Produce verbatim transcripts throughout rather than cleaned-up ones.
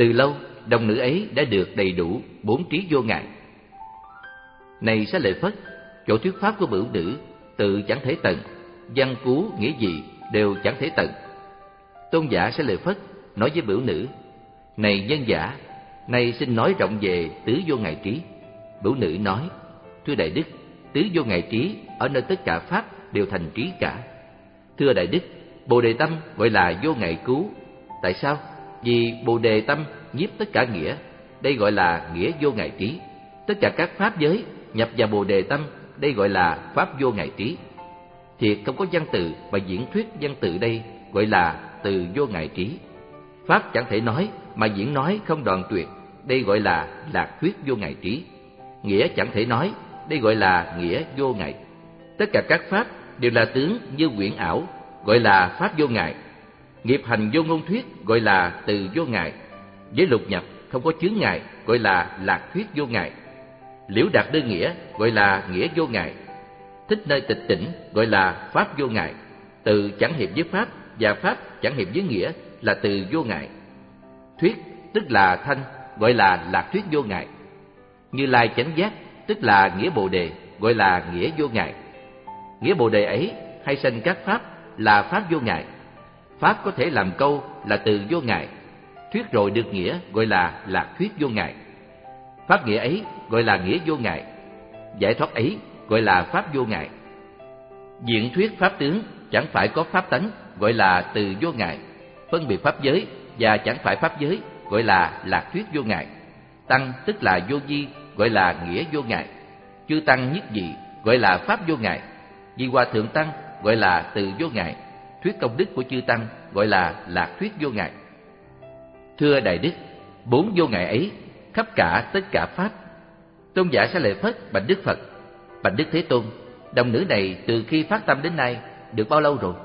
Từ lâu, đồng nữ ấy đã được đầy đủ bốn trí vô ngại. Này Xá Lợi Phất, chỗ thuyết pháp của bửu nữ tự chẳng thể tận, văn cú nghĩa gì đều chẳng thể tận. Tôn giả Xá Lợi Phất nói với bửu nữ: Này nhân giả, nay xin nói rộng về tứ vô ngại trí. Bửu nữ nói: Thưa Đại Đức, tứ vô ngại trí ở nơi tất cả pháp đều thành trí cả. Thưa Đại Đức, Bồ Đề tâm gọi là vô ngại cứu. Tại sao? Vì Bồ Đề tâm nhiếp tất cả nghĩa, đây gọi là nghĩa vô ngại trí. Tất cả các pháp giới nhập vào Bồ Đề tâm, đây gọi là pháp vô ngại trí. Thiệt không có văn tự mà diễn thuyết văn tự, đây gọi là từ vô ngại trí. Pháp chẳng thể nói mà diễn nói không đoạn tuyệt, đây gọi là lạc thuyết vô ngại trí. Nghĩa chẳng thể nói, đây gọi là nghĩa vô ngại. Tất cả các pháp đều là tướng như quyển ảo, gọi là pháp vô ngại. Nghiệp hành vô ngôn thuyết gọi là từ vô ngại. Với lục nhập không có chướng ngại gọi là lạc thuyết vô ngại. Liễu đạt đơn nghĩa gọi là nghĩa vô ngại. Thích nơi tịch tỉnh gọi là pháp vô ngại. Từ chẳng hiệp với pháp và pháp chẳng hiệp với nghĩa là từ vô ngại. Thuyết tức là thanh gọi là lạc thuyết vô ngại. Như Lai chánh giác tức là nghĩa Bồ Đề gọi là nghĩa vô ngại. Nghĩa Bồ Đề ấy hay sanh các pháp là pháp vô ngại. Pháp có thể làm câu là từ vô ngại. Thuyết rồi được nghĩa gọi là lạc thuyết vô ngại. Pháp nghĩa ấy gọi là nghĩa vô ngại. Giải thoát ấy gọi là pháp vô ngại. Diện thuyết pháp tướng chẳng phải có pháp tánh gọi là từ vô ngại. Phân biệt pháp giới và chẳng phải pháp giới gọi là lạc thuyết vô ngại. Tăng tức là vô vi gọi là nghĩa vô ngại. Chư tăng nhất dị gọi là pháp vô ngại. Di Hòa Thượng Tăng gọi là từ vô ngại. Thuyết công đức của chư tăng gọi là lạc thuyết vô ngại. Thưa Đại Đức, bốn vô ngại ấy khắp cả tất cả pháp. Tôn giả Xá Lợi Phất bạch Đức Phật: Bạch Đức Thế Tôn, đồng nữ này từ khi phát tâm đến nay được bao lâu rồi?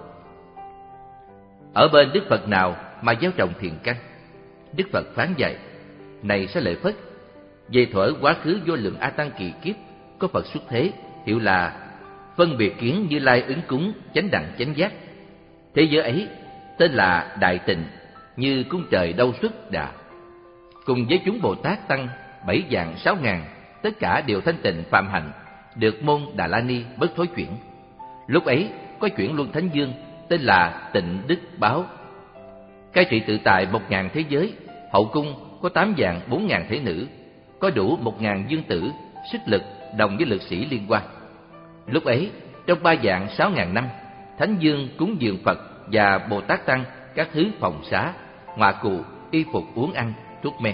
Ở bên Đức Phật nào mà gieo trồng thiền căn? Đức Phật phán dạy: Này Xá Lợi Phất, về thuở quá khứ vô lượng a tăng kỳ kiếp, có Phật xuất thế, hiệu là phân biệt kiến Như Lai ứng cúng chánh đẳng chánh giác. Thế giới ấy tên là Đại Tịnh, như cung trời đâu xuất đà. Cùng với chúng Bồ Tát tăng bảy vạn sáu ngàn, tất cả đều thanh tịnh phạm hạnh, được môn Đà La Ni bất thối chuyển. Lúc ấy có chuyển luân thánh dương tên là Tịnh Đức Báo, cai trị tự tại một ngàn thế giới. Hậu cung có tám vạn bốn ngàn thế nữ, có đủ một ngàn dương tử, sức lực đồng với lực sĩ liên quan. Lúc ấy trong ba vạn sáu ngàn năm, thánh dương cúng dường Phật và Bồ Tát tăng các thứ phòng xá, ngoại cụ, y phục uống ăn, thuốc men.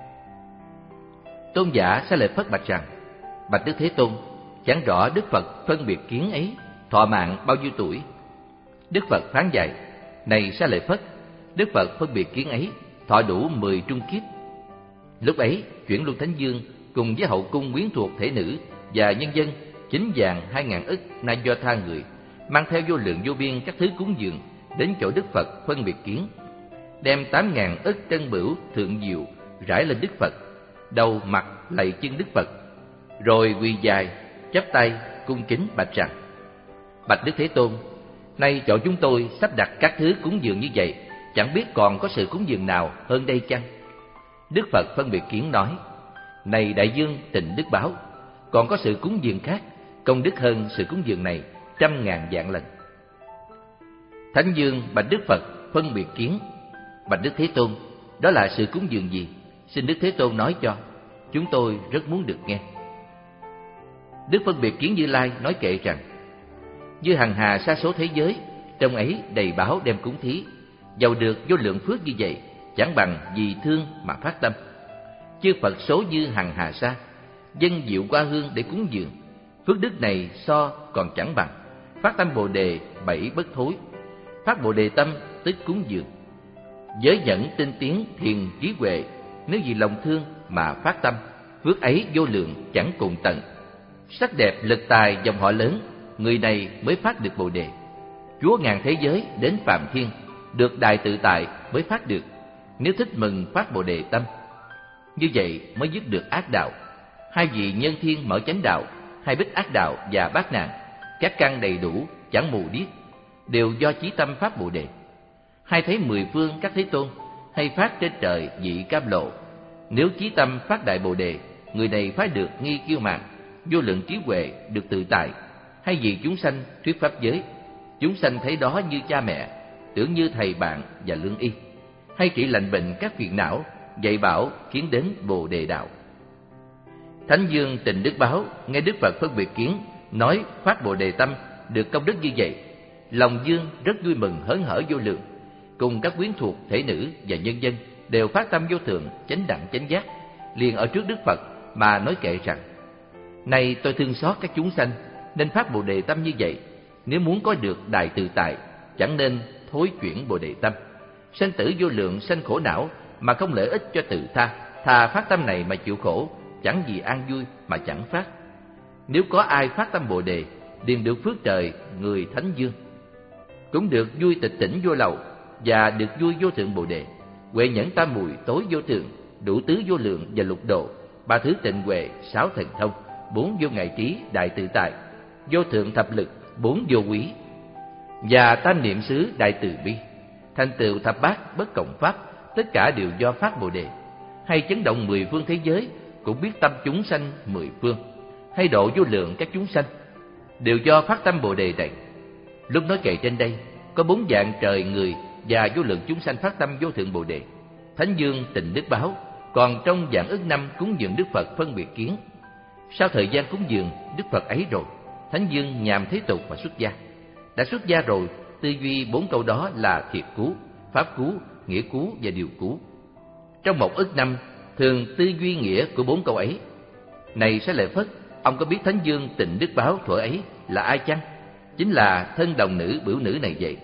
Tôn giả Xá Lợi Phất bạch rằng: Bạch Đức Thế Tôn, chẳng rõ Đức Phật phân biệt kiến ấy thọ mạng bao nhiêu tuổi? Đức Phật phán dạy: Này Xá Lợi Phất, Đức Phật phân biệt kiến ấy thọ đủ mười trung kiếp. Lúc ấy chuyển luân thánh dương cùng với hậu cung quyến thuộc thể nữ và nhân dân chín vạn hai ngàn ức na do tha người, mang theo vô lượng vô biên các thứ cúng dường đến chỗ Đức Phật phân biệt kiến, đem tám ngàn ức trân bửu thượng diệu rải lên Đức Phật, đầu mặt lạy chân Đức Phật, rồi quỳ dài chắp tay cung kính bạch rằng: Bạch Đức Thế Tôn, nay chỗ chúng tôi sắp đặt các thứ cúng dường như vậy, chẳng biết còn có sự cúng dường nào hơn đây chăng? Đức Phật phân biệt kiến nói: Này Đại Dương Tịnh Đức Báo, còn có sự cúng dường khác, công đức hơn sự cúng dường này trăm ngàn vạn lần. Thánh Dương bạch Đức Phật phân biệt kiến: Bạch Đức Thế Tôn, đó là sự cúng dường gì? Xin Đức Thế Tôn nói cho, chúng tôi rất muốn được nghe. Đức phân biệt kiến Như Lai nói kệ rằng: Như hằng hà sa số thế giới, trong ấy đầy báo đem cúng thí, giàu được vô lượng phước như vậy, chẳng bằng vì thương mà phát tâm. Chư Phật số như hằng hà sa, dân diệu qua hương để cúng dường, phước đức này so còn chẳng bằng. Phát tâm Bồ Đề bảy bất thối, phát Bồ Đề tâm tức cúng dường. Giới nhẫn tinh tiến thiền trí huệ, nếu vì lòng thương mà phát tâm, phước ấy vô lượng chẳng cùng tận. Sắc đẹp lực tài dòng họ lớn, người này mới phát được Bồ Đề. Chúa ngàn thế giới đến phàm thiên, được đại tự tại mới phát được. Nếu thích mừng phát Bồ Đề tâm, như vậy mới dứt được ác đạo. Hai vị nhân thiên mở chánh đạo, hai bích ác đạo và bát nạn, các căn đầy đủ chẳng mù điếc, đều do chí tâm phát Bồ Đề. Hai thấy mười phương các thế tôn, hay phát trên trời vị cam lộ. Nếu chí tâm phát đại bồ đề, người này phải được nghi kiêu mạn, vô lượng trí huệ được tự tại. Hay vì chúng sanh thuyết pháp giới, chúng sanh thấy đó như cha mẹ, tưởng như thầy bạn và lương y. Hay trị lành bệnh các phiền não, dạy bảo khiến đến bồ đề đạo. Thánh Dương Tịnh Đức Báo nghe Đức Phật phân biệt kiến nói phát bồ đề tâm được công đức như vậy, lòng Dương rất vui mừng hớn hở vô lượng, cùng các quyến thuộc thể nữ và nhân dân đều phát tâm vô thượng chánh đẳng chánh giác, liền ở trước Đức Phật mà nói kệ rằng: Này tôi thương xót các chúng sanh, nên phát bồ đề tâm như vậy. Nếu muốn có được đại tự tại, chẳng nên thối chuyển bồ đề tâm. Sanh tử vô lượng sanh khổ não mà không lợi ích cho tự tha, thà phát tâm này mà chịu khổ, chẳng gì an vui mà chẳng phát. Nếu có ai phát tâm bồ đề, liền được phước trời người Thánh Dương, cũng được vui tịch tỉnh vô lậu, và được vui vô thượng bồ đề, huệ nhẫn tam mùi tối vô thượng, đủ tứ vô lượng và lục độ, ba thứ tịnh huệ, sáu thần thông, bốn vô ngại trí đại tự tại, vô thượng thập lực, bốn vô quý, và tam niệm xứ đại từ bi, thành tựu thập bát bất cộng pháp, tất cả đều do phát bồ đề. Hay chấn động mười phương thế giới, cũng biết tâm chúng sanh mười phương, hay độ vô lượng các chúng sanh, đều do phát tâm bồ đề này. Lúc nói kệ trên đây, có bốn dạng trời người và vô lượng chúng sanh phát tâm vô thượng bồ đề. Thánh Dương Tịnh Đức Báo còn trong dạng ức năm cúng dường Đức Phật phân biệt kiến. Sau thời gian cúng dường Đức Phật ấy rồi, Thánh Dương nhàm thế tục và xuất gia. Đã xuất gia rồi, tư duy bốn câu đó là thiệt cứu, pháp cứu, nghĩa cứu và điều cứu. Trong một ức năm, thường tư duy nghĩa của bốn câu ấy. Này Xá Lợi Phất, ông có biết Thánh Dương Tịnh Đức Báo thuở ấy là ai chăng? Chính là thân đồng nữ bửu nữ này vậy.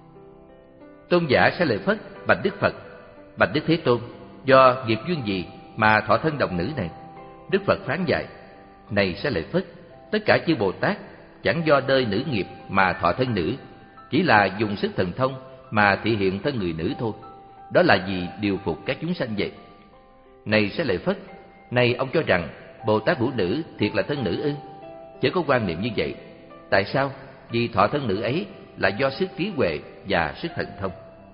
Tôn giả Xá Lợi Phất bạch Đức Phật: Bạch Đức Thế Tôn, do nghiệp duyên gì mà thọ thân đồng nữ này? Đức Phật phán dạy: Này Xá Lợi Phất, tất cả chư Bồ Tát chẳng do đơi nữ nghiệp mà thọ thân nữ, chỉ là dùng sức thần thông mà thị hiện thân người nữ thôi. Đó là vì điều phục các chúng sanh vậy. Này Xá Lợi Phất, này ông cho rằng Bồ Tát bửu nữ thiệt là thân nữ ư? Chớ có quan niệm như vậy. Tại sao? Vì thọ thân nữ ấy là do sức trí huệ và sức thần thông.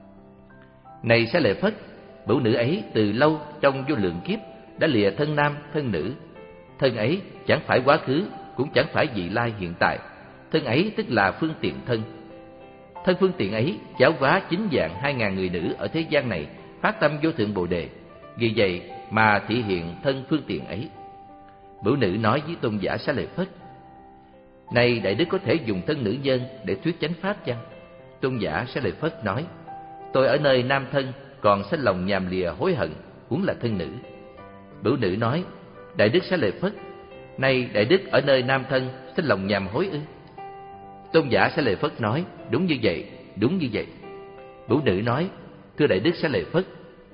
Này Xá Lợi Phất, bửu nữ ấy từ lâu trong vô lượng kiếp đã lìa thân nam thân nữ. Thân ấy chẳng phải quá khứ, cũng chẳng phải vị lai hiện tại. Thân ấy tức là phương tiện thân. Thân phương tiện ấy giáo hóa chín vạn hai ngàn người nữ ở thế gian này phát tâm vô thượng bồ đề. Vì vậy mà thị hiện thân phương tiện ấy. Bửu nữ nói với tôn giả Xá Lợi Phất: Này đại đức có thể dùng thân nữ nhân để thuyết chánh pháp chăng? Tôn giả Xá Lợi Phất nói: Tôi ở nơi nam thân còn sinh lòng nhàm lìa hối hận, huống là thân nữ. Bửu nữ nói: Đại đức Xá Lợi Phất, này đại đức ở nơi nam thân sinh lòng nhàm hối ư? Tôn giả Xá Lợi Phất nói: Đúng như vậy, đúng như vậy. Bửu nữ nói: Thưa đại đức Xá Lợi Phất,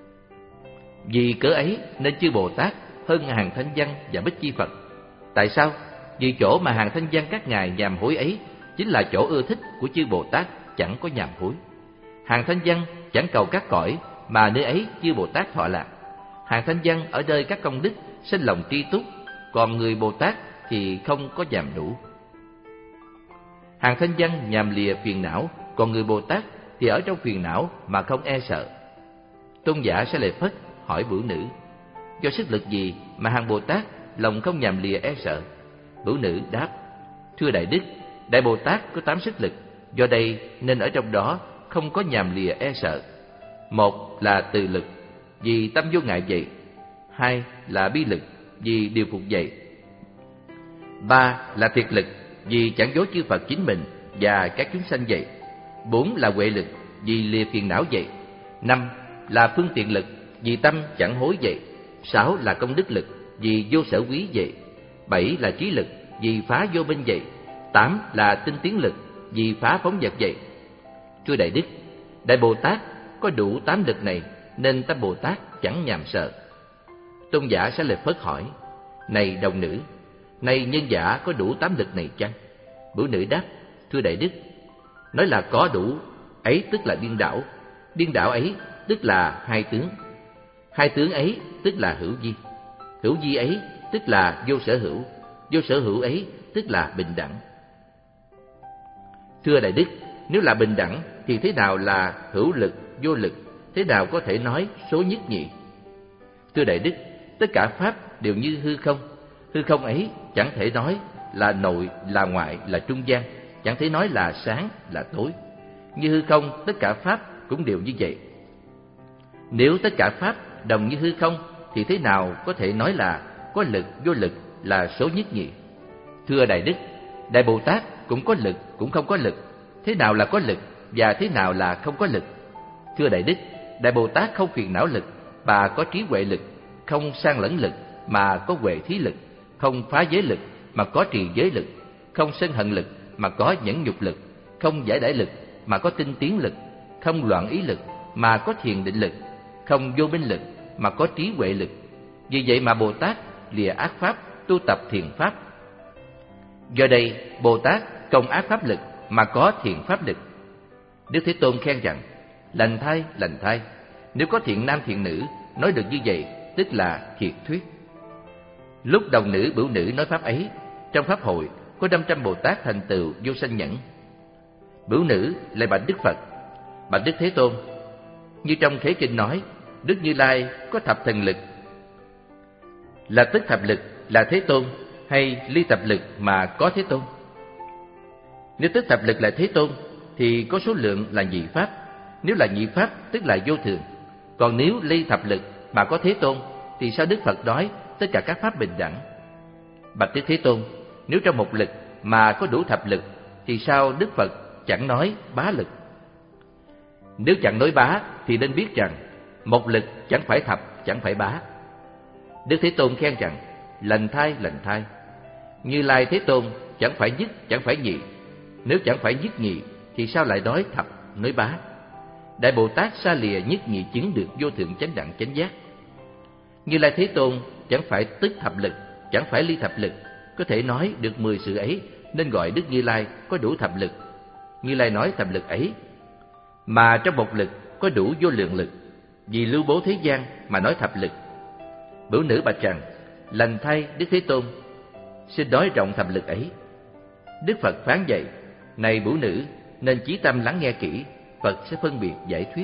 vì cớ ấy nên chư Bồ Tát hơn hàng thanh văn và bích chi Phật. Tại sao? Vì chỗ mà hàng thanh văn các ngài nhàm hối ấy chính là chỗ ưa thích của chư Bồ Tát chẳng có nhàm hối. Hàng thanh văn chẳng cầu các cõi, mà nơi ấy chư Bồ Tát thọ lạc. Hàng thanh văn ở nơi các công đức sinh lòng tri túc, còn người Bồ Tát thì không có nhàm đủ. Hàng thanh văn nhàm lìa phiền não, còn người Bồ Tát thì ở trong phiền não mà không e sợ. Tôn giả Xá Lợi Phất hỏi bửu nữ: Do sức lực gì mà hàng Bồ Tát lòng không nhàm lìa e sợ? Bửu nữ đáp: Thưa đại đức, đại Bồ Tát có tám sức lực, do đây nên ở trong đó không có nhàm lìa e sợ. Một là từ lực, vì tâm vô ngại vậy. Hai là bi lực, vì điều phục vậy. Ba là thiệt lực, vì chẳng dối chư Phật chính mình và các chúng sanh vậy. Bốn là huệ lực, vì lìa phiền não vậy. Năm là phương tiện lực, vì tâm chẳng hối vậy. Sáu là công đức lực, vì vô sở quý vậy. Bảy là trí lực, vì phá vô minh vậy. Tám là tinh tiến lực, vì phá phóng vật vậy. Thưa đại đức, đại Bồ Tát có đủ tám lực này, nên tâm Bồ Tát chẳng nhàm sợ. Tôn giả Xá Lợi Phất hỏi: Này đồng nữ, này nhân giả có đủ tám lực này chăng? Bửu nữ đáp: Thưa đại đức, nói là có đủ ấy tức là điên đảo, điên đảo ấy tức là hai tướng, hai tướng ấy tức là hữu vi, hữu vi ấy tức là vô sở hữu, vô sở hữu ấy tức là bình đẳng. Thưa đại đức, nếu là bình đẳng thì thế nào là hữu lực, vô lực, thế nào có thể nói số nhất nhị? Thưa Đại Đức, tất cả pháp đều như hư không. Hư không ấy chẳng thể nói là nội, là ngoại, là trung gian, chẳng thể nói là sáng, là tối. Như hư không, tất cả pháp cũng đều như vậy. Nếu tất cả pháp đồng như hư không, thì thế nào có thể nói là có lực, vô lực, là số nhất nhị? Thưa Đại Đức, Đại Bồ Tát cũng có lực, cũng không có lực. Thế nào là có lực, và thế nào là không có lực? Thưa Đại Đức, Đại Bồ Tát không phiền não lực, mà có trí huệ lực, không sang lẫn lực, mà có huệ thí lực, không phá giới lực, mà có trì giới lực, không sân hận lực, mà có nhẫn nhục lực, không giải đãi lực, mà có tinh tiến lực, không loạn ý lực, mà có thiền định lực, không vô minh lực, mà có trí huệ lực. Vì vậy mà Bồ Tát lìa ác pháp, tu tập thiền pháp. Do đây, Bồ Tát công ác pháp lực, mà có thiền pháp lực. Đức Thế Tôn khen rằng, lành thay, lành thay. Nếu có thiện nam thiện nữ nói được như vậy, tức là thiệt thuyết. Lúc đồng nữ bửu nữ nói pháp ấy, trong pháp hội có năm trăm Bồ Tát thành tựu vô sanh nhẫn. Bửu nữ lại bạch Đức Phật: bạch Đức Thế Tôn, như trong Khế Kinh nói, Đức Như Lai có thập thần lực, là tức thập lực là Thế Tôn, hay ly thập lực mà có Thế Tôn? Nếu tức thập lực là Thế Tôn, thì có số lượng là nhị pháp. Nếu là nhị pháp, tức là vô thường. Còn nếu ly thập lực mà có Thế Tôn, thì sao Đức Phật nói tất cả các pháp bình đẳng? Bạch Đức Thế Tôn, nếu trong một lực mà có đủ thập lực, thì sao Đức Phật chẳng nói bá lực? Nếu chẳng nói bá, thì nên biết rằng một lực chẳng phải thập, chẳng phải bá. Đức Thế Tôn khen rằng, lành thay, lành thay. Như Lai Thế Tôn chẳng phải nhất, chẳng phải nhị. Nếu chẳng phải nhất nhị, thì sao lại nói thập, nói bá? Đại Bồ Tát xa lìa nhất nhị chứng được vô thượng chánh đẳng chánh giác. Như Lai Thế Tôn chẳng phải tức thập lực, chẳng phải ly thập lực, có thể nói được mười sự ấy, nên gọi Đức Như Lai có đủ thập lực. Như Lai nói thập lực ấy, mà trong một lực có đủ vô lượng lực, vì lưu bố thế gian mà nói thập lực. Bửu nữ bạch rằng, lành thay Đức Thế Tôn, xin nói rộng thập lực ấy. Đức Phật phán dạy, này bửu nữ, nên chí tâm lắng nghe kỹ, Phật sẽ phân biệt giải thuyết.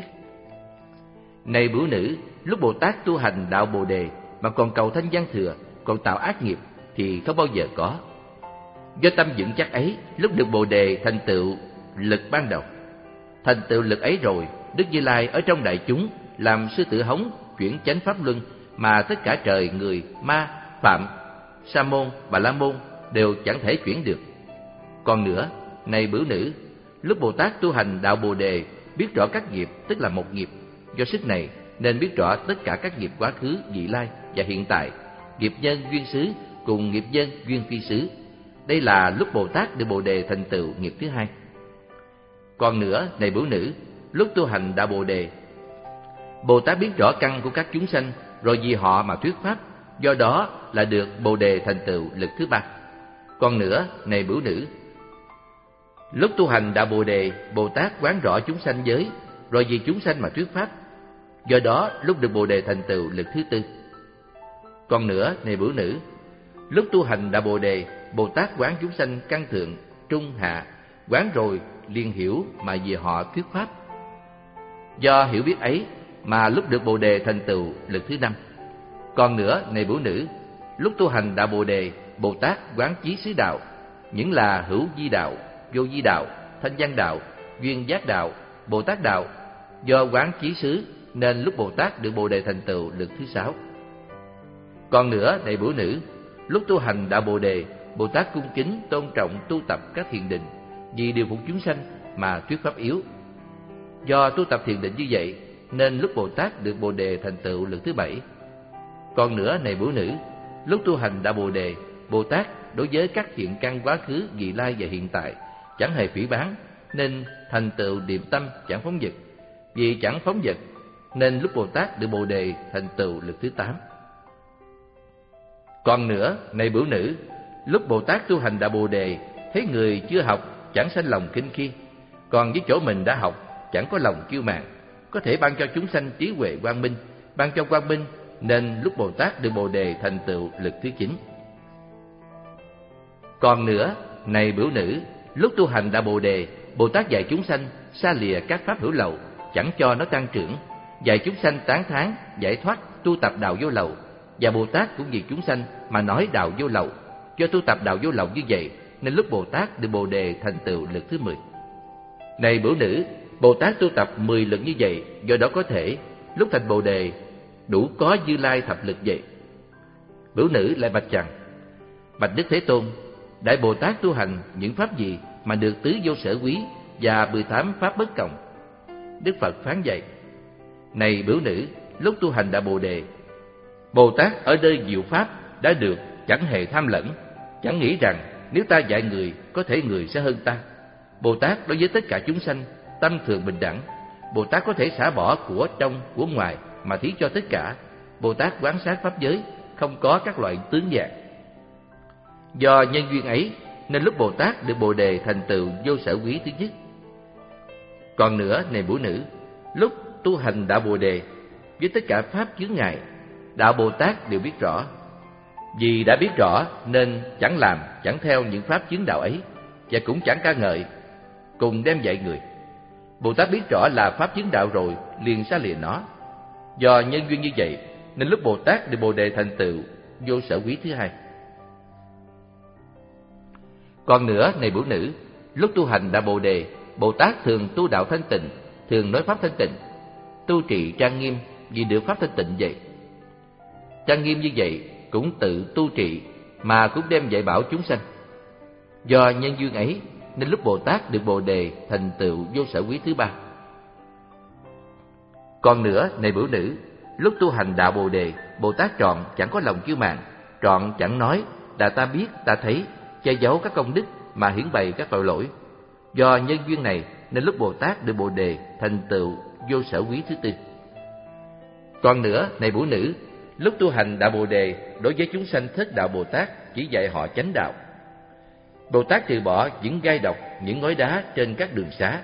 Này bửu nữ, lúc Bồ Tát tu hành đạo Bồ Đề mà còn cầu thanh văn thừa, còn tạo ác nghiệp thì không bao giờ có. Do tâm vững chắc ấy, lúc được Bồ Đề thành tựu lực ban đầu. Thành tựu lực ấy rồi, Đức Như Lai ở trong đại chúng làm sư tử hống chuyển chánh pháp luân, mà tất cả trời, người, ma, phạm, sa môn, bà la môn đều chẳng thể chuyển được. Còn nữa, này bửu nữ, lúc Bồ Tát tu hành đạo Bồ Đề biết rõ các nghiệp, tức là một nghiệp. Do sức này nên biết rõ tất cả các nghiệp quá khứ, vị lai và hiện tại, nghiệp nhân duyên xứ cùng nghiệp nhân duyên phi xứ. Đây là lúc Bồ Tát được Bồ Đề thành tựu nghiệp thứ hai. Còn nữa, này bửu nữ, lúc tu hành đạo Bồ Đề, Bồ Tát biết rõ căn của các chúng sanh, rồi vì họ mà thuyết pháp, do đó là được Bồ Đề thành tựu lực thứ ba. Còn nữa, này bửu nữ, lúc tu hành đạo Bồ Đề, Bồ Tát quán rõ chúng sanh giới, rồi vì chúng sanh mà thuyết pháp, do đó lúc được Bồ Đề thành tựu lực thứ tư. Còn nữa, này bửu nữ, lúc tu hành đạo Bồ Đề, Bồ Tát quán chúng sanh căn thượng, trung, hạ, quán rồi liền hiểu mà vì họ thuyết pháp. Do hiểu biết ấy mà lúc được Bồ Đề thành tựu lực thứ năm. Còn nữa, này bửu nữ, lúc tu hành đạo Bồ Đề, Bồ Tát quán chí xứ đạo, những là hữu di đạo, vô di đạo, thanh văn đạo, duyên giác đạo, Bồ Tát đạo. Do quán chí xứ nên lúc Bồ Tát được Bồ Đề thành tựu lực thứ sáu. Còn nữa, này bửu nữ, lúc tu hành đạo Bồ Đề, Bồ Tát cung kính tôn trọng tu tập các thiền định, vì điều phục chúng sanh mà thuyết pháp yếu. Do tu tập thiền định như vậy nên lúc Bồ Tát được Bồ Đề thành tựu lực thứ bảy. Còn nữa, này bửu nữ, lúc tu hành đạo Bồ Đề, Bồ Tát đối với các thiện căn quá khứ, vị lai và hiện tại chẳng hề phỉ báng, nên thành tựu điềm tâm chẳng phóng dật. Vì chẳng phóng dật nên lúc Bồ Tát được Bồ Đề thành tựu lực thứ tám. Còn nữa, này bửu nữ, lúc Bồ Tát tu hành đạo Bồ Đề, thấy người chưa học chẳng sanh lòng khinh khi, còn với chỗ mình đã học chẳng có lòng kiêu mạn, có thể ban cho chúng sanh trí huệ quang minh, ban cho quang minh, nên lúc Bồ Tát được Bồ Đề thành tựu lực thứ chín. Còn nữa, này bửu nữ, lúc tu hành đạo Bồ Đề, Bồ Tát dạy chúng sanh xa lìa các pháp hữu lậu, chẳng cho nó tăng trưởng, dạy chúng sanh tán thán, giải thoát, tu tập đạo vô lậu. Và Bồ Tát cũng vì chúng sanh mà nói đạo vô lậu. Do tu tập đạo vô lậu như vậy, nên lúc Bồ Tát được Bồ Đề thành tựu lực thứ mười. Này bửu nữ, Bồ Tát tu tập mười lực như vậy, do đó có thể lúc thành Bồ Đề đủ có Như Lai thập lực vậy. Bửu nữ lại bạch rằng: bạch Đức Thế Tôn, Đại Bồ Tát tu hành những pháp gì mà được tứ vô sở quý và mười tám pháp bất cộng? Đức Phật phán dạy: này bửu nữ, lúc tu hành Đại Bồ Đề, Bồ Tát ở nơi diệu pháp đã được chẳng hề tham lẫn, chẳng nghĩ rằng nếu ta dạy người có thể người sẽ hơn ta. Bồ Tát đối với tất cả chúng sanh tâm thường bình đẳng. Bồ Tát có thể xả bỏ của trong của ngoài mà thí cho tất cả. Bồ Tát quán sát pháp giới, không có các loại tướng dạng. Do nhân duyên ấy nên lúc Bồ Tát được Bồ Đề thành tựu vô sở quý thứ nhất. Còn nữa, này bửu nữ, lúc tu hành đạo Bồ Đề với tất cả pháp chướng ngại, đạo Bồ Tát đều biết rõ. Vì đã biết rõ nên chẳng làm, chẳng theo những pháp chướng đạo ấy, và cũng chẳng ca ngợi, cùng đem dạy người. Bồ Tát biết rõ là pháp chướng đạo rồi, liền xa lìa nó. Do nhân duyên như vậy nên lúc Bồ Tát được Bồ Đề thành tựu vô sở quý thứ hai. Còn nữa, này bửu nữ, lúc tu hành đạo Bồ Đề, Bồ Tát thường tu đạo thanh tịnh, thường nói pháp thanh tịnh, tu trì trang nghiêm vì được pháp thanh tịnh vậy. Trang nghiêm như vậy cũng tự tu trì mà cũng đem dạy bảo chúng sanh. Do nhân duyên ấy nên lúc Bồ Tát được Bồ Đề thành tựu vô sở quý thứ ba. Còn nữa, này bửu nữ, lúc tu hành đạo Bồ Đề, Bồ Tát trọn chẳng có lòng kiêu mạn, trọn chẳng nói là ta biết, ta thấy, che giấu các công đức mà hiển bày các tội lỗi. Do nhân duyên này nên lúc Bồ Tát được Bồ Đề thành tựu vô sở quý thứ tư. Còn nữa, này bửu nữ, lúc tu hành đạo Bồ Đề đối với chúng sanh thất đạo Bồ Tát chỉ dạy họ chánh đạo. Bồ Tát trừ bỏ những gai độc, những ngói đá trên các đường xá,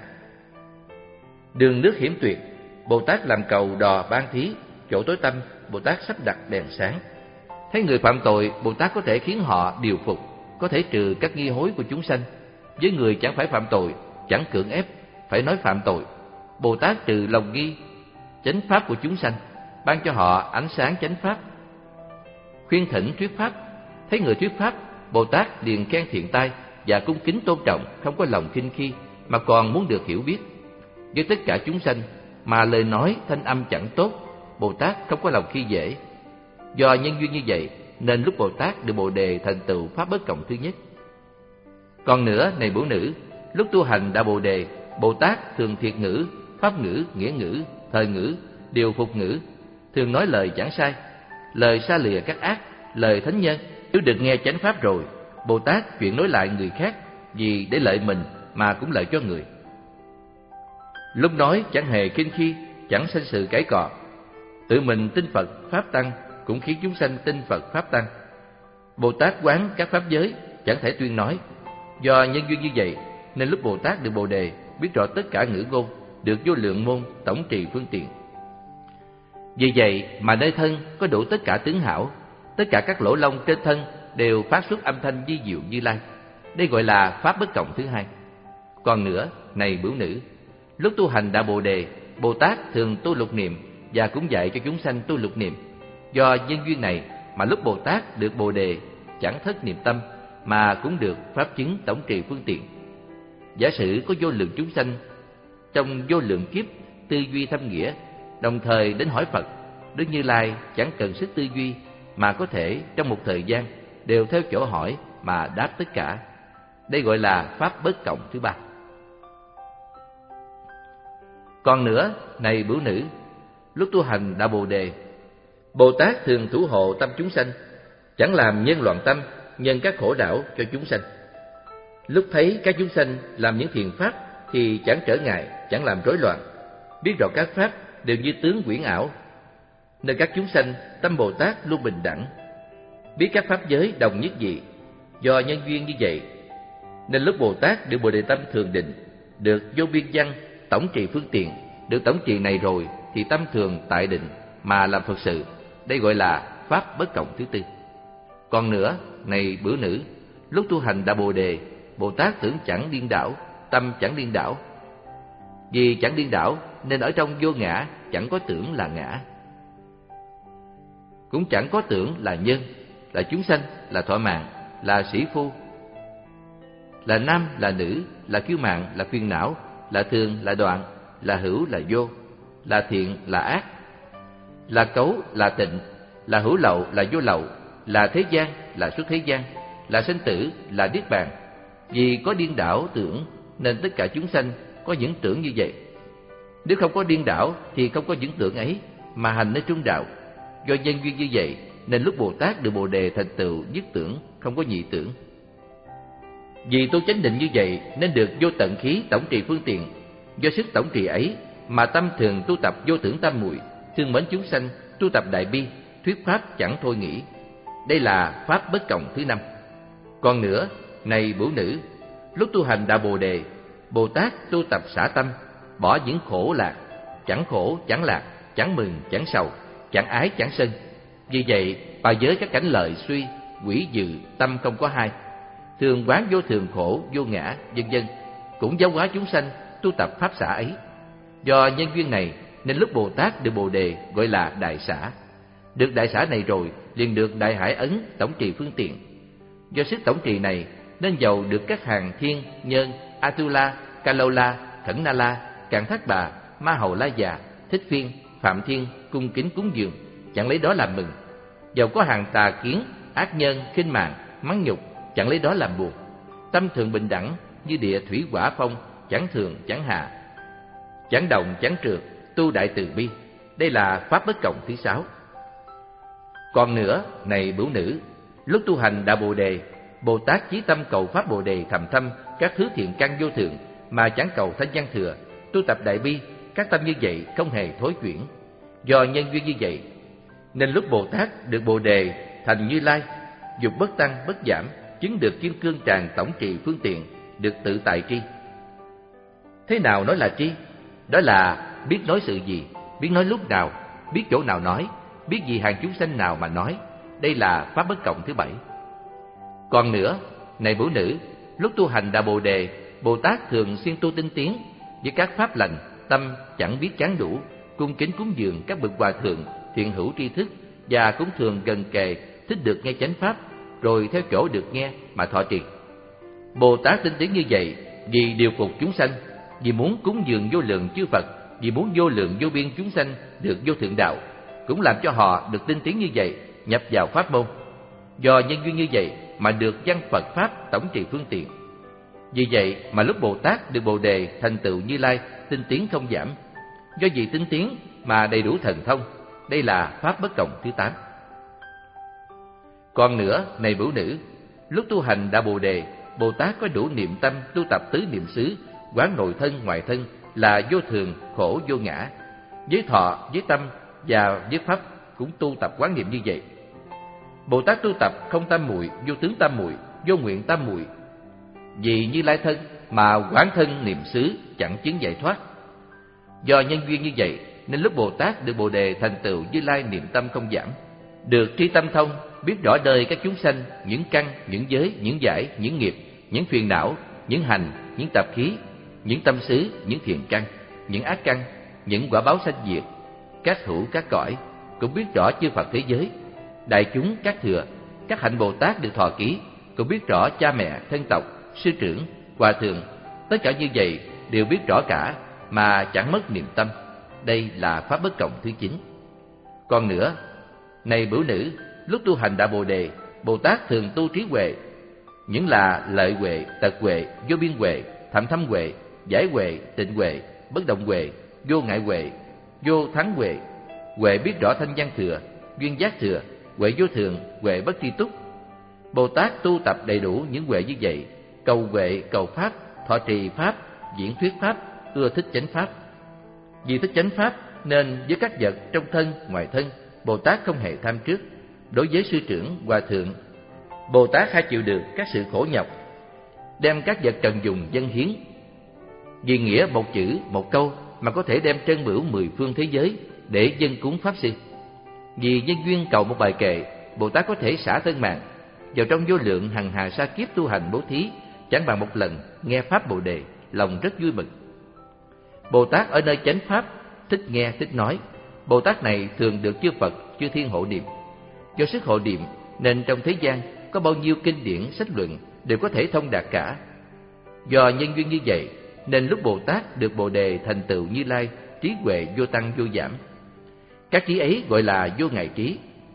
đường nước hiểm tuyệt. Bồ Tát làm cầu đò ban thí, chỗ tối tăm Bồ Tát sắp đặt đèn sáng. Thấy người phạm tội, Bồ Tát có thể khiến họ điều phục, có thể trừ các nghi hối của chúng sanh. Với người chẳng phải phạm tội, chẳng cưỡng ép phải nói phạm tội, Bồ Tát trừ lòng nghi chánh pháp của chúng sanh, ban cho họ ánh sáng chánh pháp. Khuyên thỉnh thuyết pháp, thấy người thuyết pháp, Bồ Tát liền khen thiện tai và cung kính tôn trọng, không có lòng khinh khi, mà còn muốn được hiểu biết. Với tất cả chúng sanh mà lời nói thanh âm chẳng tốt, Bồ Tát không có lòng khi dễ. Do nhân duyên như vậy nên lúc Bồ Tát được Bồ Đề thành tựu pháp bất cộng thứ nhất. Còn nữa, này bửu nữ, lúc tu hành đạo Bồ Đề, Bồ Tát thường thiệt ngữ, pháp ngữ, nghĩa ngữ, thời ngữ, điều phục ngữ, thường nói lời chẳng sai, lời xa lìa các ác, lời thánh nhân. Nếu được nghe chánh pháp rồi, Bồ Tát chuyện nói lại người khác vì để lợi mình mà cũng lợi cho người. Lúc nói chẳng hề khinh khi, chẳng sanh sự cãi cọ. Tự mình tin Phật pháp tăng cũng khiến chúng sanh tin Phật pháp tăng. Bồ Tát quán các pháp giới, chẳng thể tuyên nói. Do nhân duyên như vậy nên lúc Bồ Tát được Bồ Đề biết rõ tất cả ngữ ngôn, được vô lượng môn tổng trì phương tiện. Vì vậy mà nơi thân có đủ tất cả tướng hảo, tất cả các lỗ lông trên thân đều phát xuất âm thanh vi diệu Như Lai. Đây gọi là pháp bất cộng thứ hai. Còn nữa, này bửu nữ, lúc tu hành đạo Bồ Đề, Bồ Tát thường tu lục niệm và cũng dạy cho chúng sanh tu lục niệm. Do nhân duyên này mà lúc Bồ Tát được Bồ Đề chẳng thất niệm tâm, mà cũng được pháp chứng tổng trì phương tiện. Giả sử có vô lượng chúng sanh trong vô lượng kiếp tư duy thâm nghĩa, đồng thời đến hỏi Phật, Đức Như Lai chẳng cần sức tư duy mà có thể trong một thời gian đều theo chỗ hỏi mà đáp tất cả. Đây gọi là pháp bất cộng thứ ba. Còn nữa, này bửu nữ, lúc tu hành đạo Bồ Đề, Bồ Tát thường thủ hộ tâm chúng sanh, chẳng làm nhân loạn tâm, nhân các khổ đảo cho chúng sanh. Lúc thấy các chúng sanh làm những thiện pháp thì chẳng trở ngại, chẳng làm rối loạn, biết rõ các pháp đều như tướng quyển ảo, nên các chúng sanh tâm Bồ Tát luôn bình đẳng, biết các pháp giới đồng nhất dị. Do nhân duyên như vậy nên lúc Bồ Tát được Bồ Đề tâm thường định, được vô biên văn tổng trì phương tiện. Được tổng trì này rồi thì tâm thường tại định mà làm Phật sự. Đây gọi là pháp bất cộng thứ tư. Còn nữa, này bửu nữ, lúc tu hành đạo Bồ Đề, Bồ Tát tưởng chẳng điên đảo, tâm chẳng điên đảo. Vì chẳng điên đảo nên ở trong vô ngã chẳng có tưởng là ngã. Cũng chẳng có tưởng là nhân, là chúng sanh, là thọ mạng, là sĩ phu, là nam, là nữ, là kiêu mạn, là phiền não, là thường, là đoạn, là hữu, là vô, là thiện, là ác, là cấu, là tịnh, là hữu lậu, là vô lậu, là thế gian, là xuất thế gian, là sinh tử, là niết bàn. Vì có điên đảo tưởng nên tất cả chúng sanh có những tưởng như vậy. Nếu không có điên đảo thì không có những tưởng ấy, mà hành nơi trung đạo. Do nhân duyên như vậy nên lúc Bồ Tát được Bồ Đề thành tựu nhất tưởng, không có nhị tưởng. Vì tu chánh định như vậy nên được vô tận khí tổng trì phương tiện. Do sức tổng trì ấy mà tâm thường tu tập vô tưởng tam muội, thương mến chúng sanh, tu tập đại bi, thuyết pháp chẳng thôi nghĩ. Đây là pháp bất cộng thứ năm. Còn nữa, này bửu nữ, lúc tu hành đạo Bồ Đề, Bồ Tát tu tập xả tâm, bỏ những khổ lạc, chẳng khổ chẳng lạc, chẳng mừng chẳng sầu, chẳng ái chẳng sân. Vì vậy bà giới các cảnh lợi suy, quỷ dự, tâm không có hai, thường quán vô thường khổ, vô ngã, vân vân, cũng giáo hóa chúng sanh tu tập pháp xả ấy. Do nhân duyên này nên lúc Bồ Tát được Bồ Đề gọi là đại xả. Được đại xả này rồi liền được đại hải ấn tổng trì phương tiện. Do sức tổng trì này nên giàu được các hàng thiên, nhân, Atula, Kalola, Khẩn Na La, Càn Thác Bà, Ma Hầu La Già, Thích Phiên, Phạm Thiên cung kính cúng dường, chẳng lấy đó làm mừng. Dầu có hàng tà kiến, ác nhân, khinh mạng, mắng nhục, chẳng lấy đó làm buồn. Tâm thường bình đẳng như địa thủy hỏa phong, chẳng thường chẳng hạ, chẳng động chẳng trượt, tu đại từ bi. Đây là pháp bất cộng thứ sáu. Còn nữa, này bửu nữ, lúc tu hành đạo Bồ Đề, Bồ Tát chí tâm cầu pháp Bồ Đề thầm thâm các thứ thiện căn vô thượng, mà chẳng cầu thanh văn thừa, tu tập đại bi, các tâm như vậy không hề thối chuyển. Do nhân duyên như vậy nên lúc Bồ Tát được Bồ Đề thành Như Lai, dục bất tăng bất giảm, chứng được kim cương tràng tổng trì phương tiện, được tự tại tri. Thế nào nói là tri? Đó là biết nói sự gì, biết nói lúc nào, biết chỗ nào nói, biết vì hàng chúng sanh nào mà nói. Đây là pháp bất cộng thứ bảy. Còn nữa, này bửu nữ, lúc tu hành đạo Bồ Đề, Bồ Tát thường xuyên tu tinh tiến với các pháp lành, tâm chẳng biết chán đủ, cung kính cúng dường các bậc hòa thượng, thiện hữu tri thức, và cũng thường gần kề thích được nghe chánh pháp, rồi theo chỗ được nghe mà thọ trì. Bồ Tát tinh tiến như vậy vì điều phục chúng sanh, vì muốn cúng dường vô lượng chư Phật, vì muốn vô lượng vô biên chúng sanh được vô thượng đạo, cũng làm cho họ được tinh tiến như vậy, nhập vào pháp môn. Do nhân duyên như vậy mà được văn Phật pháp tổng trì phương tiện. Vì vậy mà lúc Bồ Tát được Bồ Đề thành tựu Như Lai, tinh tiến không giảm. Do vì tinh tiến mà đầy đủ thần thông. Đây là pháp bất cộng thứ tám. Còn nữa, này bửu nữ, lúc tu hành đạo Bồ Đề, Bồ Tát có đủ niệm tâm tu tập tứ niệm xứ, quán nội thân ngoại thân là vô thường khổ vô ngã. Với thọ, với tâm và với pháp cũng tu tập quán niệm như vậy. Bồ Tát tu tập không tam muội, vô tướng tam muội, vô nguyện tam muội. Vì Như Lai thân mà quán thân niệm xứ, chẳng chứng giải thoát. Do nhân duyên như vậy nên lúc Bồ Tát được Bồ Đề thành tựu Như Lai niệm tâm không giảm, được tri tâm thông, biết rõ đời các chúng sanh, những căn, những giới, những giải, những nghiệp, những phiền não, những hành, những tập khí, những tâm xứ, những thiện căn, những ác căn, những quả báo sanh diệt, các hữu các cõi, cũng biết rõ chư Phật thế giới, đại chúng các thừa, các hạnh Bồ Tát được thọ ký, cũng biết rõ cha mẹ, thân tộc, sư trưởng, hòa thượng, tất cả như vậy đều biết rõ cả mà chẳng mất niệm tâm. Đây là pháp bất cộng thứ chín. Còn nữa, này bửu nữ, lúc tu hành đạo Bồ Đề, Bồ Tát thường tu trí huệ, những là lợi huệ, tật huệ, vô biên huệ, thậm thâm huệ, giải huệ, tịnh huệ, bất động huệ, vô ngại huệ, vô thắng huệ, huệ biết rõ thanh văn thừa, duyên giác thừa, huệ vô thường, huệ bất tri túc. Bồ Tát tu tập đầy đủ những huệ như vậy, cầu huệ, cầu pháp, thọ trì pháp, diễn thuyết pháp, ưa thích chánh pháp. Vì thích chánh pháp nên với các vật trong thân, ngoài thân, Bồ Tát không hề tham trước. Đối với sư trưởng, hòa thượng, Bồ Tát hay chịu được các sự khổ nhọc, đem các vật cần dùng dâng hiến. Vì nghĩa một chữ, một câu mà có thể đem trân bửu mười phương thế giới để dâng cúng pháp sư. Vì nhân duyên cầu một bài kệ, Bồ Tát có thể xả thân mạng vào trong vô lượng hằng hà sa kiếp tu hành bố thí, chẳng bằng một lần nghe pháp Bồ Đề, lòng rất vui mừng. Bồ Tát ở nơi chánh pháp thích nghe, thích nói. Bồ Tát này thường được chư Phật, chư Thiên hộ niệm. Do sức hộ niệm nên trong thế gian có bao nhiêu kinh điển sách luận đều có thể thông đạt cả. Do nhân duyên như vậy nên lúc Bồ Tát được Bồ Đề thành tựu Như Lai, trí huệ vô tăng vô giảm. Các trí ấy gọi là vô ngại trí.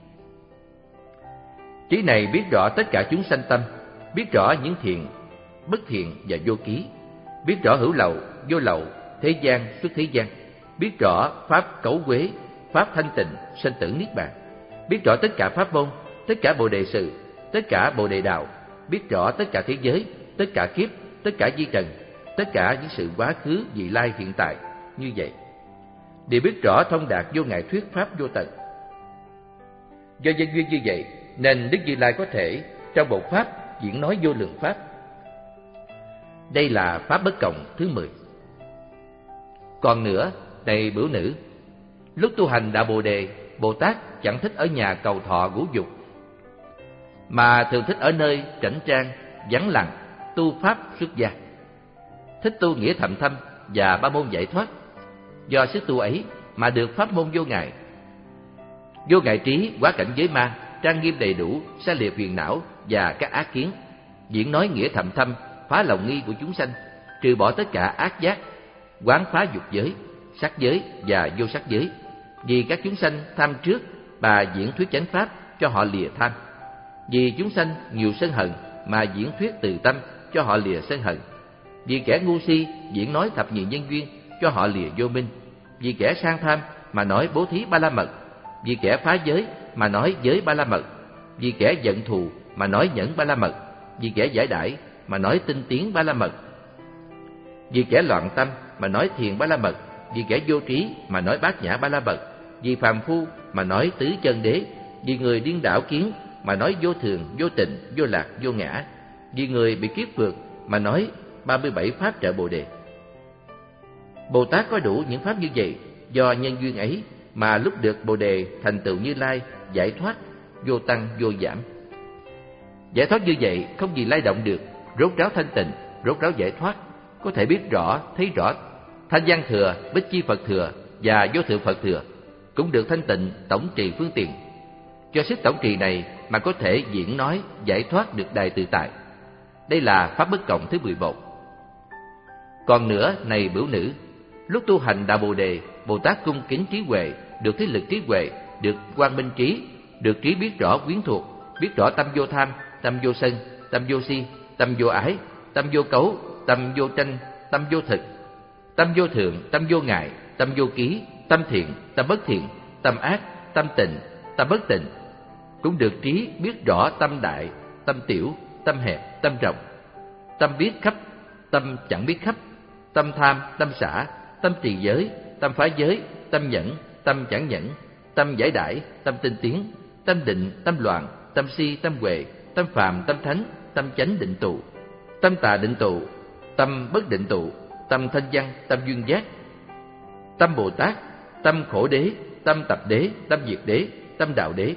Trí này biết rõ tất cả chúng sanh tâm, biết rõ những thiện, bất thiện và vô ký, biết rõ hữu lậu, vô lậu, thế gian, xuất thế gian, biết rõ pháp cấu quế, pháp thanh tịnh, sanh tử niết bàn, biết rõ tất cả pháp môn, tất cả bồ đề sự, tất cả bồ đề đạo, biết rõ tất cả thế giới, tất cả kiếp, tất cả di trần, tất cả những sự quá khứ, vị lai, hiện tại. Như vậy đều biết rõ thông đạt vô ngại thuyết pháp vô tận. Do nhân duyên như vậy nên Đức Như Lai có thể trong một pháp diễn nói vô lượng pháp. Đây là pháp bất cộng thứ mười. Còn nữa, này bửu nữ, lúc tu hành đạo Bồ Đề, Bồ Tát chẳng thích ở nhà cầu thọ ngũ dục, mà thường thích ở nơi chảnh trang, vắng lặng, tu pháp xuất gia, thích tu nghĩa thậm thâm và ba môn giải thoát. Do sức tu ấy mà được pháp môn vô ngại. Vô ngại trí quá cảnh giới ma, trang nghiêm đầy đủ, xa lìa phiền não và các ác kiến, diễn nói nghĩa thậm thâm, phá lòng nghi của chúng sanh, trừ bỏ tất cả ác giác, quán phá dục giới, sắc giới và vô sắc giới. Vì các chúng sanh tham trước, bà diễn thuyết chánh pháp cho họ lìa tham. Vì chúng sanh nhiều sân hận mà diễn thuyết từ tâm cho họ lìa sân hận. Vì kẻ ngu si diễn nói thập nhị nhân duyên cho họ lìa vô minh. Vì kẻ sang tham mà nói bố thí ba la mật. Vì kẻ phá giới mà nói giới ba la mật. Vì kẻ giận thù mà nói nhẫn ba la mật. Vì kẻ giải đãi mà nói tinh tiến ba la mật. Vì kẻ loạn tâm mà nói thiền ba la mật. Vì kẻ vô trí mà nói bát nhã ba la mật. Vì phàm phu mà nói tứ chân đế. Vì người điên đảo kiến mà nói vô thường, vô tịnh, vô lạc, vô ngã. Vì người bị kiếp vượt mà nói ba mươi bảy pháp trợ Bồ Đề. Bồ Tát có đủ những pháp như vậy, do nhân duyên ấy mà lúc được Bồ Đề thành tựu Như Lai, giải thoát, vô tăng, vô giảm. Giải thoát như vậy không gì lay động được, rốt ráo thanh tịnh, rốt ráo giải thoát, có thể biết rõ, thấy rõ Thanh Văn Thừa, Bích Chi Phật Thừa và Vô Thượng Phật Thừa, cũng được thanh tịnh tổng trì phương tiện. Do sức tổng trì này mà có thể diễn nói, giải thoát được Đại Tự Tại. Đây là pháp bất cộng thứ mười một. Còn nữa, này bửu nữ, lúc tu hành đạo Bồ Đề, Bồ Tát cung kính trí huệ, được thế lực trí huệ, được quang minh trí, được trí biết rõ quyến thuộc, biết rõ tâm vô tham, tâm vô sân, tâm vô si, tâm vô ái, tâm vô cấu, tâm vô tranh, tâm vô thực, tâm vô thượng, tâm vô ngại, tâm vô ký, tâm thiện, tâm bất thiện, tâm ác, tâm tịnh, tâm bất tịnh. Cũng được trí biết rõ tâm đại, tâm tiểu, tâm hẹp, tâm rộng, tâm biết khắp, tâm chẳng biết khắp, tâm tham, tâm xả, tâm trì giới, tâm phá giới, tâm nhẫn, tâm chẳng nhẫn, tâm giải đãi, tâm tinh tiến, tâm định, tâm loạn, tâm si, tâm huệ, tâm phàm, tâm thánh, tâm chánh định tụ, tâm tà định tụ, tâm bất định tụ, tâm thanh văn, tâm duyên giác, tâm Bồ Tát, tâm khổ đế, tâm tập đế, tâm diệt đế, tâm đạo đế.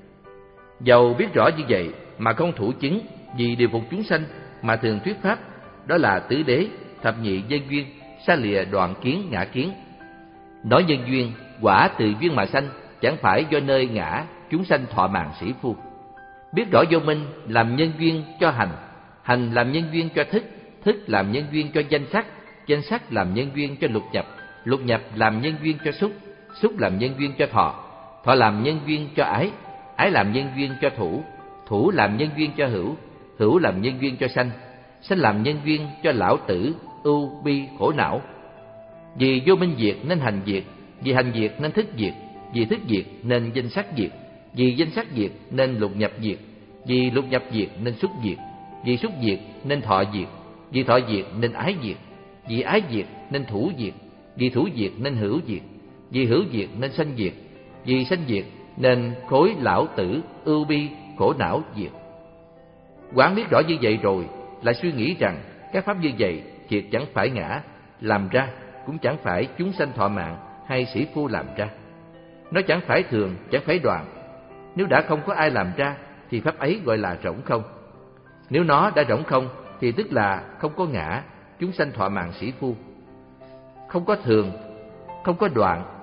Dầu biết rõ như vậy mà không thủ chứng vì điều phục chúng sanh mà thường thuyết pháp, đó là tứ đế, thập nhị nhân duyên, xa lìa đoạn kiến, ngã kiến. Nói nhân duyên, quả từ duyên mà sanh, chẳng phải do nơi ngã chúng sanh thọ mạng sĩ phu. Biết rõ vô minh làm nhân duyên cho hành, hành làm nhân duyên cho thức, thức làm nhân duyên cho danh sắc, danh sắc làm nhân duyên cho lục nhập, lục nhập làm nhân duyên cho xúc, xúc làm nhân duyên cho thọ, thọ làm nhân duyên cho ái, ái làm nhân duyên cho thủ, thủ làm nhân duyên cho hữu, hữu làm nhân duyên cho sanh, sanh làm nhân duyên cho lão tử, ưu, bi, khổ não. Vì vô minh diệt nên hành diệt, vì hành diệt nên thức diệt, vì thức diệt nên danh sắc diệt, vì danh sắc diệt nên lục nhập diệt, vì lục nhập diệt nên xúc diệt, vì xúc diệt nên thọ diệt, vì thọ diệt nên ái diệt, vì ái diệt nên thủ diệt, vì thủ diệt nên hữu diệt, vì hữu diệt nên sanh diệt, vì sanh diệt nên khối lão tử, ưu bi, khổ não diệt. Quán biết rõ như vậy rồi, lại suy nghĩ rằng các pháp như vậy thiệt chẳng phải ngã làm ra, cũng chẳng phải chúng sanh thọ mạng hay sĩ phu làm ra. Nó chẳng phải thường, chẳng phải đoạn. Nếu đã không có ai làm ra thì pháp ấy gọi là rỗng không. Nếu nó đã rỗng không thì tức là không có ngã, chúng sanh thọ mạng sĩ phu. Không có thường, không có đoạn,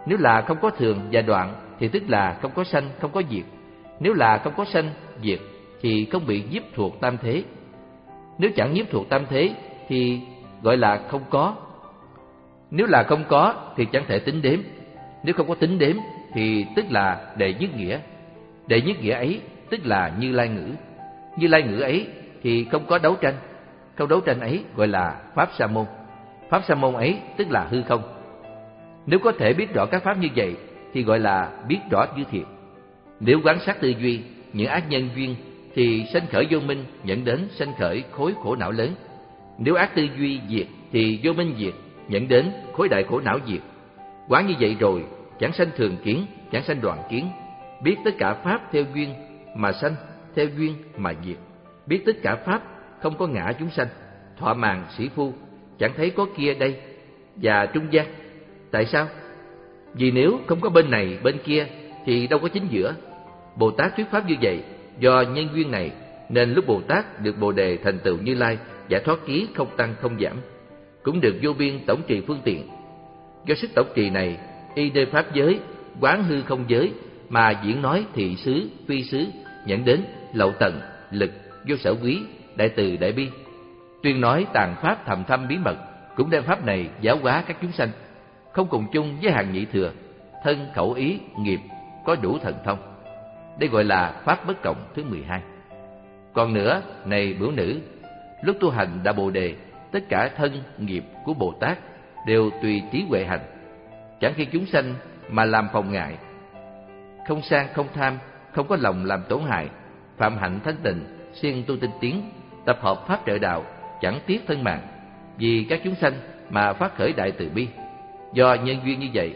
Nếu là không có thường và đoạn thì tức là không có sanh, không có diệt. Nếu là không có sanh, diệt thì không bị nhiếp thuộc tam thế. Nếu chẳng nhiếp thuộc tam thế thì gọi là không có. Nếu là không có thì chẳng thể tính đếm. Nếu không có tính đếm thì tức là đệ nhất nghĩa. Đệ nhất nghĩa ấy tức là Như Lai ngữ. Như Lai ngữ ấy thì không có đấu tranh. Không đấu tranh ấy gọi là Pháp Sa môn. Pháp Sa môn ấy tức là hư không. Nếu có thể biết rõ các pháp như vậy thì gọi là biết rõ như thiệt. Nếu quán sát tư duy những ác nhân duyên thì sanh khởi vô minh dẫn đến sanh khởi khối khổ não lớn. Nếu ác tư duy diệt thì vô minh diệt dẫn đến khối đại khổ não diệt. Quán như vậy rồi chẳng sanh thường kiến, chẳng sanh đoạn kiến. Biết tất cả pháp theo duyên mà sanh, theo duyên mà diệt. Biết tất cả pháp không có ngã chúng sanh, thọ màng sĩ phu, chẳng thấy có kia đây và trung gian. Tại sao? Vì nếu không có bên này bên kia thì đâu có chính giữa. Bồ Tát thuyết pháp như vậy do nhân duyên này nên lúc Bồ Tát được Bồ đề thành tựu Như Lai, giải thoát ký không tăng không giảm, cũng được vô biên tổng trì phương tiện. Do sức tổng trì này, y nơi pháp giới, quán hư không giới mà diễn nói thị xứ, phi xứ, dẫn đến lậu tận, lực, vô sở quý, đại từ đại bi. Tuyên nói tàn pháp thầm thâm bí mật, cũng đem pháp này giáo hóa các chúng sanh, không cùng chung với hàng nhị thừa, thân khẩu ý nghiệp có đủ thần thông. Đây gọi là pháp bất cộng thứ mười hai. Còn nữa, này bửu nữ, lúc tu hành Đại Bồ đề, tất cả thân nghiệp của Bồ Tát đều tùy trí huệ hành, chẳng khi chúng sanh mà làm phòng ngại, không sang không tham, không có lòng làm tổn hại, phạm hạnh thanh tịnh, siêng tu tinh tiến, tập hợp pháp trợ đạo, chẳng tiếc thân mạng, vì các chúng sanh mà phát khởi đại từ bi. Do nhân duyên như vậy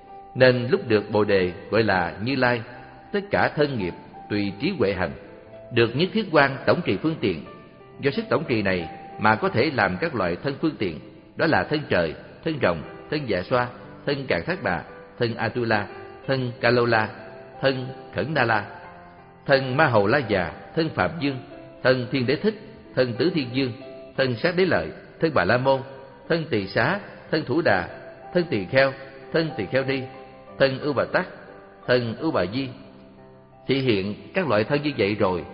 nên lúc được Bồ đề gọi là Như Lai, tất cả thân nghiệp tùy trí huệ hành, được nhất thiết quan tổng trì phương tiện. Do sức tổng trì này mà có thể làm các loại thân phương tiện, đó là thân trời, thân rồng, thân dạ xoa, thân càn thác bà, thân Atula, thân Kalola, thân Khẩn Na La, thân Ma Hầu La Già, thân Phạm Dương, thân Thiên Đế Thích, thân Tứ Thiên Dương, thân Sát Đế Lợi, thân Bà La Môn, thân Tỳ Xá, thân Thủ Đà, thân Tỳ Kheo, thân Tỳ Kheo Ni, thân Ưu Bà Tắc, thân Ưu Bà Di. Thị hiện các loại thân như vậy rồi,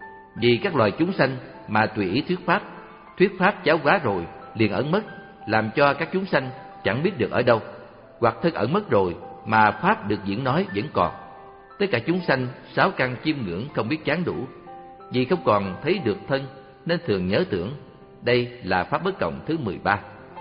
vì các loài chúng sanh mà tùy ý thuyết pháp, thuyết pháp giáo hóa rồi liền ẩn mất, làm cho các chúng sanh chẳng biết được ở đâu, hoặc thân ẩn mất rồi mà pháp được diễn nói vẫn còn. Tất cả chúng sanh sáu căn chiêm ngưỡng không biết chán đủ, vì không còn thấy được thân nên thường nhớ tưởng. Đây là pháp bất cộng thứ mười ba.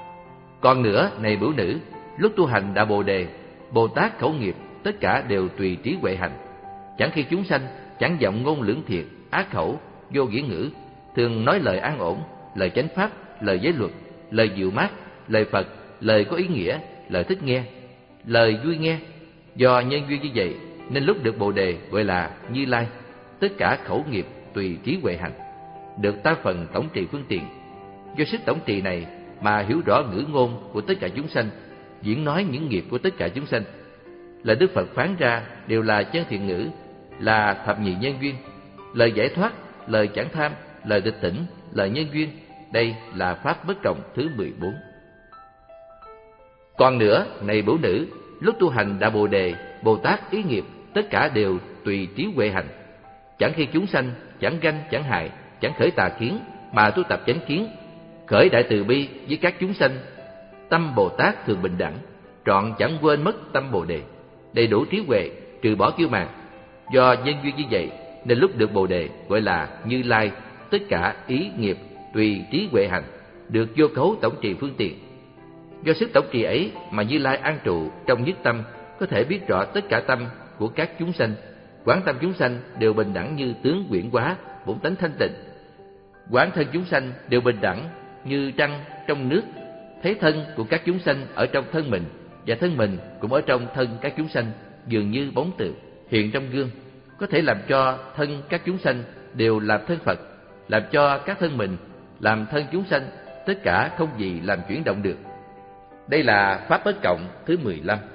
Còn nữa, này bửu nữ, lúc tu hành Đại Bồ đề, Bồ Tát khẩu nghiệp tất cả đều tùy trí huệ hành, chẳng khi chúng sanh chẳng vọng ngôn lưỡng thiệt, ác khẩu, vô nghĩa ngữ, thường nói lời an ổn, lời chánh pháp, lời giới luật, lời dịu mát, lời Phật, lời có ý nghĩa, lời thích nghe, lời vui nghe. Do nhân duyên như vậy nên lúc được Bồ đề gọi là Như Lai, tất cả khẩu nghiệp tùy trí huệ hành, được ta phần tổng trì phương tiện. Do sức tổng trì này mà hiểu rõ ngữ ngôn của tất cả chúng sanh, diễn nói những nghiệp của tất cả chúng sanh. Lời Đức Phật phán ra đều là chân thiện ngữ, là thập nhị nhân duyên, lời giải thoát, lời chẳng tham, lời tịch tỉnh, lời nhân duyên. Đây là pháp bất cộng thứ mười bốn. Còn nữa, này bửu nữ, lúc tu hành Đại Bồ đề, Bồ Tát ý nghiệp tất cả đều tùy trí huệ hành, chẳng khi chúng sanh chẳng ganh chẳng hại, chẳng khởi tà kiến mà tu tập chánh kiến, khởi đại từ bi với các chúng sanh. Tâm Bồ Tát thường bình đẳng, trọn chẳng quên mất tâm Bồ đề, đầy đủ trí huệ, trừ bỏ kiêu mạn. Do nhân duyên như vậy nên lúc được Bồ đề gọi là Như Lai, tất cả ý nghiệp tùy trí huệ hành, được vô cấu tổng trì phương tiện. Do sức tổng trì ấy mà Như Lai an trụ trong nhất tâm, có thể biết rõ tất cả tâm của các chúng sanh, quán tâm chúng sanh đều bình đẳng như tướng quyển hóa, bổn tánh thanh tịnh. Quán thân chúng sanh đều bình đẳng như trăng trong nước, thấy thân của các chúng sanh ở trong thân mình, và thân mình cũng ở trong thân các chúng sanh, dường như bóng tượng hiện trong gương, có thể làm cho thân các chúng sanh đều làm thân Phật, làm cho các thân mình làm thân chúng sanh, tất cả không gì làm chuyển động được. Đây là pháp bất cộng thứ mười lăm.